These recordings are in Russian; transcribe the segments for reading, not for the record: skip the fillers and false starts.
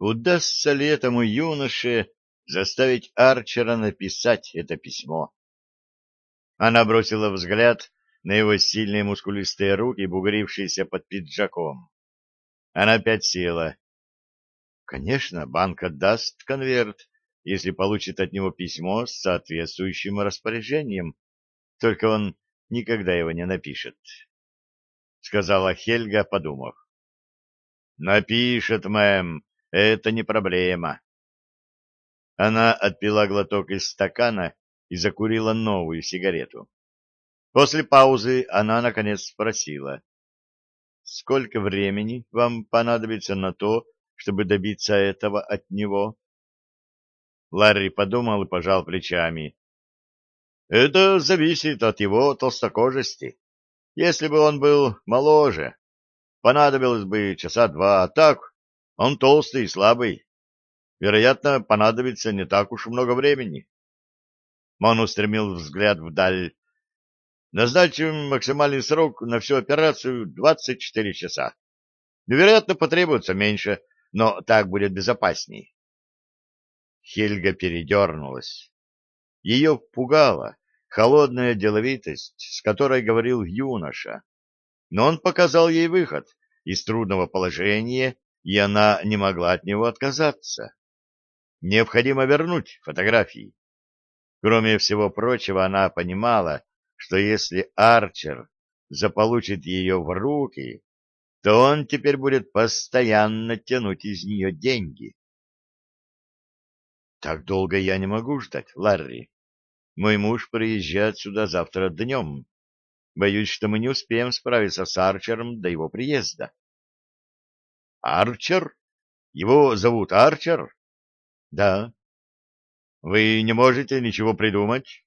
удастся ли этому юноше заставить Арчера написать это письмо. Она бросила взгляд на его сильные мускулистые руки, бугрившиеся под пиджаком. Она опять села. Конечно, банк отдаст конверт, если получит от него письмо с соответствующим распоряжением, только он никогда его не напишет, — сказала Хельга, подумав. — Напишет, мэм, это не проблема. Она отпила глоток из стакана и закурила новую сигарету. После паузы она, наконец, спросила. — Сколько времени вам понадобится на то, чтобы добиться этого от него? Ларри подумал и пожал плечами. — Это зависит от его толстокожести. Если бы он был моложе, понадобилось бы часа два, а так он толстый и слабый. Вероятно, понадобится не так уж много времени. Он устремил взгляд вдаль. Назначим максимальный срок на всю операцию 24 часа. Вероятно, потребуется меньше, но так будет безопасней. Хельга передернулась. Ее пугала холодная деловитость, с которой говорил юноша. Но он показал ей выход из трудного положения, и она не могла от него отказаться. Необходимо вернуть фотографии. Кроме всего прочего, она понимала, что если Арчер заполучит ее в руки, то он теперь будет постоянно тянуть из нее деньги. Так долго я не могу ждать, Ларри. Мой муж приезжает сюда завтра днем. Боюсь, что мы не успеем справиться с Арчером до его приезда. Арчер? Его зовут Арчер? Да. Вы не можете ничего придумать?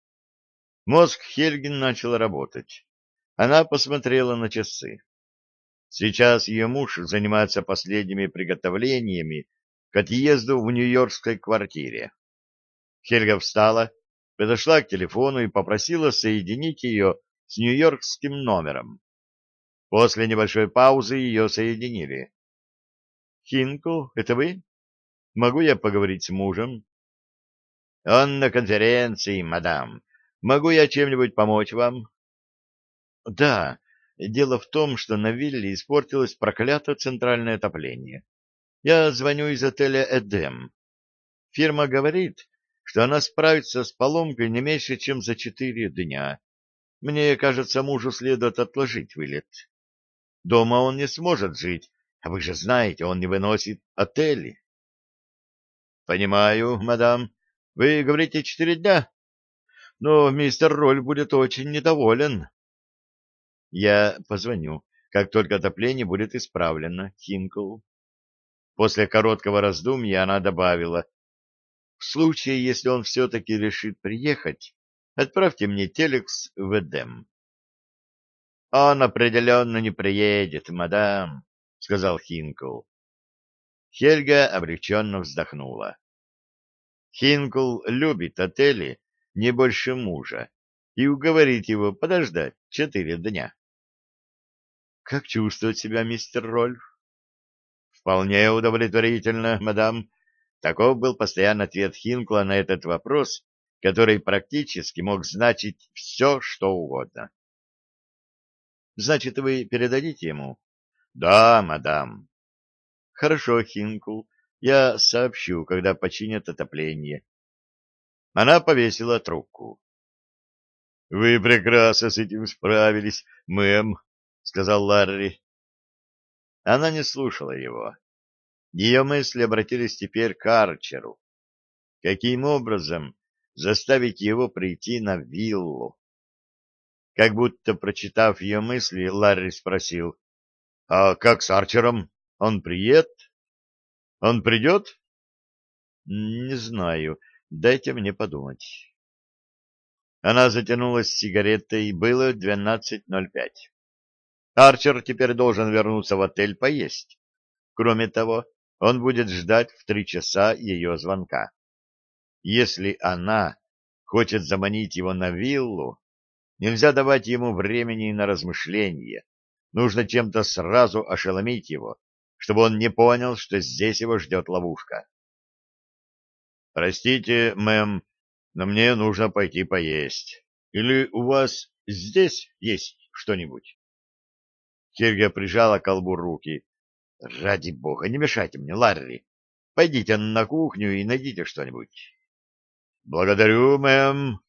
Мозг Хельгин начал работать. Она посмотрела на часы. Сейчас ее муж занимается последними приготовлениями к отъезду в нью-йоркской квартире. Хельга встала, подошла к телефону и попросила соединить ее с нью-йоркским номером. После небольшой паузы ее соединили. — Хинкл, это вы? Могу я поговорить с мужем? — Он на конференции, мадам. Могу я чем-нибудь помочь вам? — Да. Дело в том, что на вилле испортилось проклятое центральное отопление. Я звоню из отеля «Эдем». Фирма говорит, что она справится с поломкой не меньше, чем за 4 дня. Мне кажется, мужу следует отложить вылет. Дома он не сможет жить, а вы же знаете, он не выносит отели. — Понимаю, мадам. Вы говорите 4 дня? Но мистер Роль будет очень недоволен. — Я позвоню, как только отопление будет исправлено, Хинкл. После короткого раздумья она добавила: — В случае, если он все-таки решит приехать, отправьте мне телекс в Эдем. — Он определенно не приедет, мадам, — сказал Хинкл. Хельга облегченно вздохнула. Хинкл любит отели не больше мужа и уговорит его подождать 4 дня. — Как чувствует себя мистер Рольф? — Вполне удовлетворительно, мадам. Таков был постоянный ответ Хинкла на этот вопрос, который практически мог значить все, что угодно. — Значит, вы передадите ему? — Да, мадам. — Хорошо, Хинкл. Я сообщу, когда починят отопление. Она повесила трубку. — Вы прекрасно с этим справились, мэм, — сказал Ларри. Она не слушала его. Ее мысли обратились теперь к Арчеру. Каким образом заставить его прийти на виллу? Как будто прочитав ее мысли, Ларри спросил: — А как с Арчером? Он приедет? Он придет? — Не знаю. Дайте мне подумать. Она затянулась сигаретой, было 12:05. Арчер теперь должен вернуться в отель поесть. Кроме того, он будет ждать в 3 часа ее звонка. Если она хочет заманить его на виллу, нельзя давать ему времени на размышления. Нужно чем-то сразу ошеломить его, чтобы он не понял, что здесь его ждет ловушка. «Простите, мэм, но мне нужно пойти поесть. Или у вас здесь есть что-нибудь?» Хельга прижала к колбу руки. «Ради бога, не мешайте мне, Ларри. Пойдите на кухню и найдите что-нибудь». «Благодарю, мэм».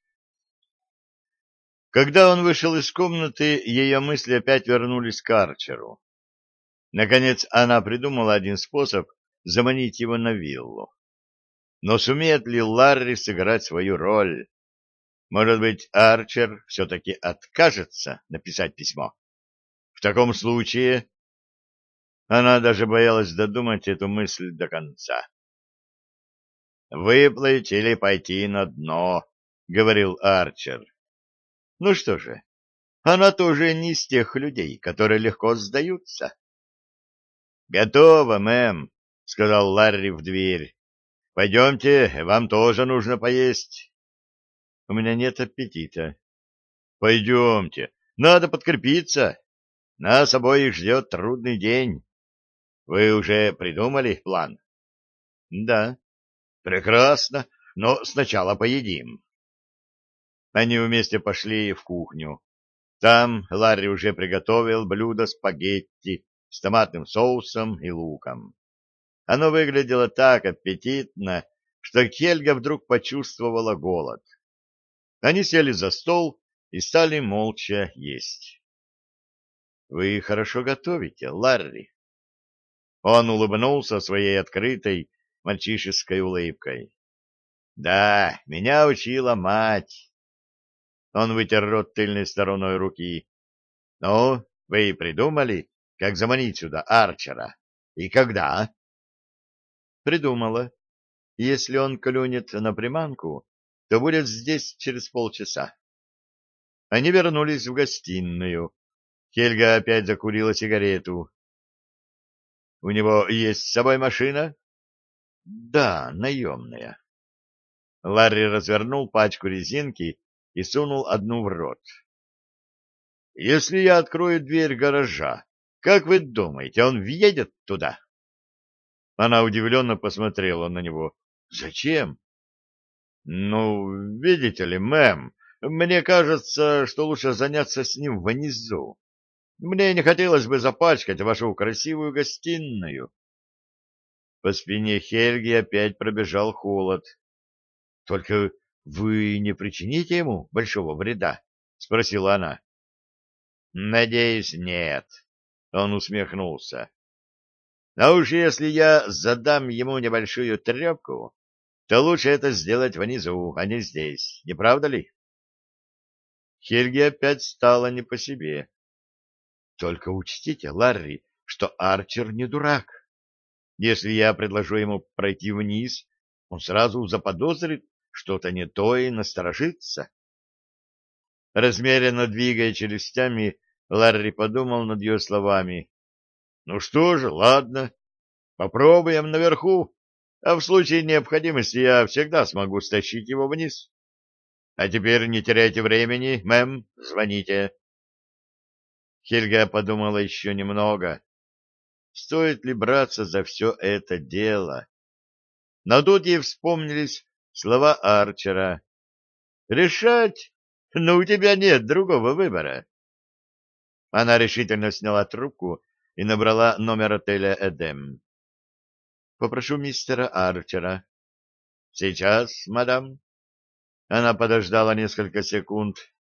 Когда он вышел из комнаты, ее мысли опять вернулись к Арчеру. Наконец она придумала один способ заманить его на виллу. Но сумеет ли Ларри сыграть свою роль? Может быть, Арчер все-таки откажется написать письмо? В таком случае она даже боялась додумать эту мысль до конца. «Выплыть или пойти на дно», — говорил Арчер. Ну что же, она тоже не из тех людей, которые легко сдаются. «Готово, мэм», — сказал Ларри в дверь. «Пойдемте, вам тоже нужно поесть». «У меня нет аппетита». «Пойдемте, надо подкрепиться. Нас обоих ждет трудный день. Вы уже придумали план?» «Да». «Прекрасно, но сначала поедим». Они вместе пошли в кухню. Там Ларри уже приготовил блюдо спагетти с томатным соусом и луком. Оно выглядело так аппетитно, что Хельга вдруг почувствовала голод. Они сели за стол и стали молча есть. — Вы хорошо готовите, Ларри. Он улыбнулся своей открытой мальчишеской улыбкой. — Да, меня учила мать. Он вытер рот тыльной стороной руки. — Ну, вы придумали, как заманить сюда Арчера? И когда? — Придумала. Если он клюнет на приманку, то будет здесь через полчаса. Они вернулись в гостиную. Хельга опять закурила сигарету. — У него есть с собой машина? — Да, наемная. Ларри развернул пачку резинки и сунул одну в рот. — Если я открою дверь гаража, как вы думаете, он въедет туда? Она удивленно посмотрела на него. — Зачем? — Ну, видите ли, мэм, мне кажется, что лучше заняться с ним внизу. Мне не хотелось бы запачкать вашу красивую гостиную. По спине Хельги опять пробежал холод. — Только вы не причините ему большого вреда? — спросила она. — Надеюсь, нет. Он усмехнулся. — А уж если я задам ему небольшую трепку, то лучше это сделать внизу, а не здесь, не правда ли? Хельге опять стало не по себе. — Только учтите, Ларри, что Арчер не дурак. Если я предложу ему пройти вниз, он сразу заподозрит что-то не то и насторожится. Размеренно двигая челюстями, Ларри подумал над ее словами. — Ну что же, ладно, попробуем наверху, а в случае необходимости я всегда смогу стащить его вниз. А теперь не теряйте времени, мэм, звоните. Хельга подумала еще немного. Стоит ли браться за все это дело? Но тут ей вспомнились слова Арчера. «Решать? Но у тебя нет другого выбора». Она решительно сняла трубку и набрала номер отеля «Эдем». «Попрошу мистера Арчера». «Сейчас, мадам». Она подождала несколько секунд.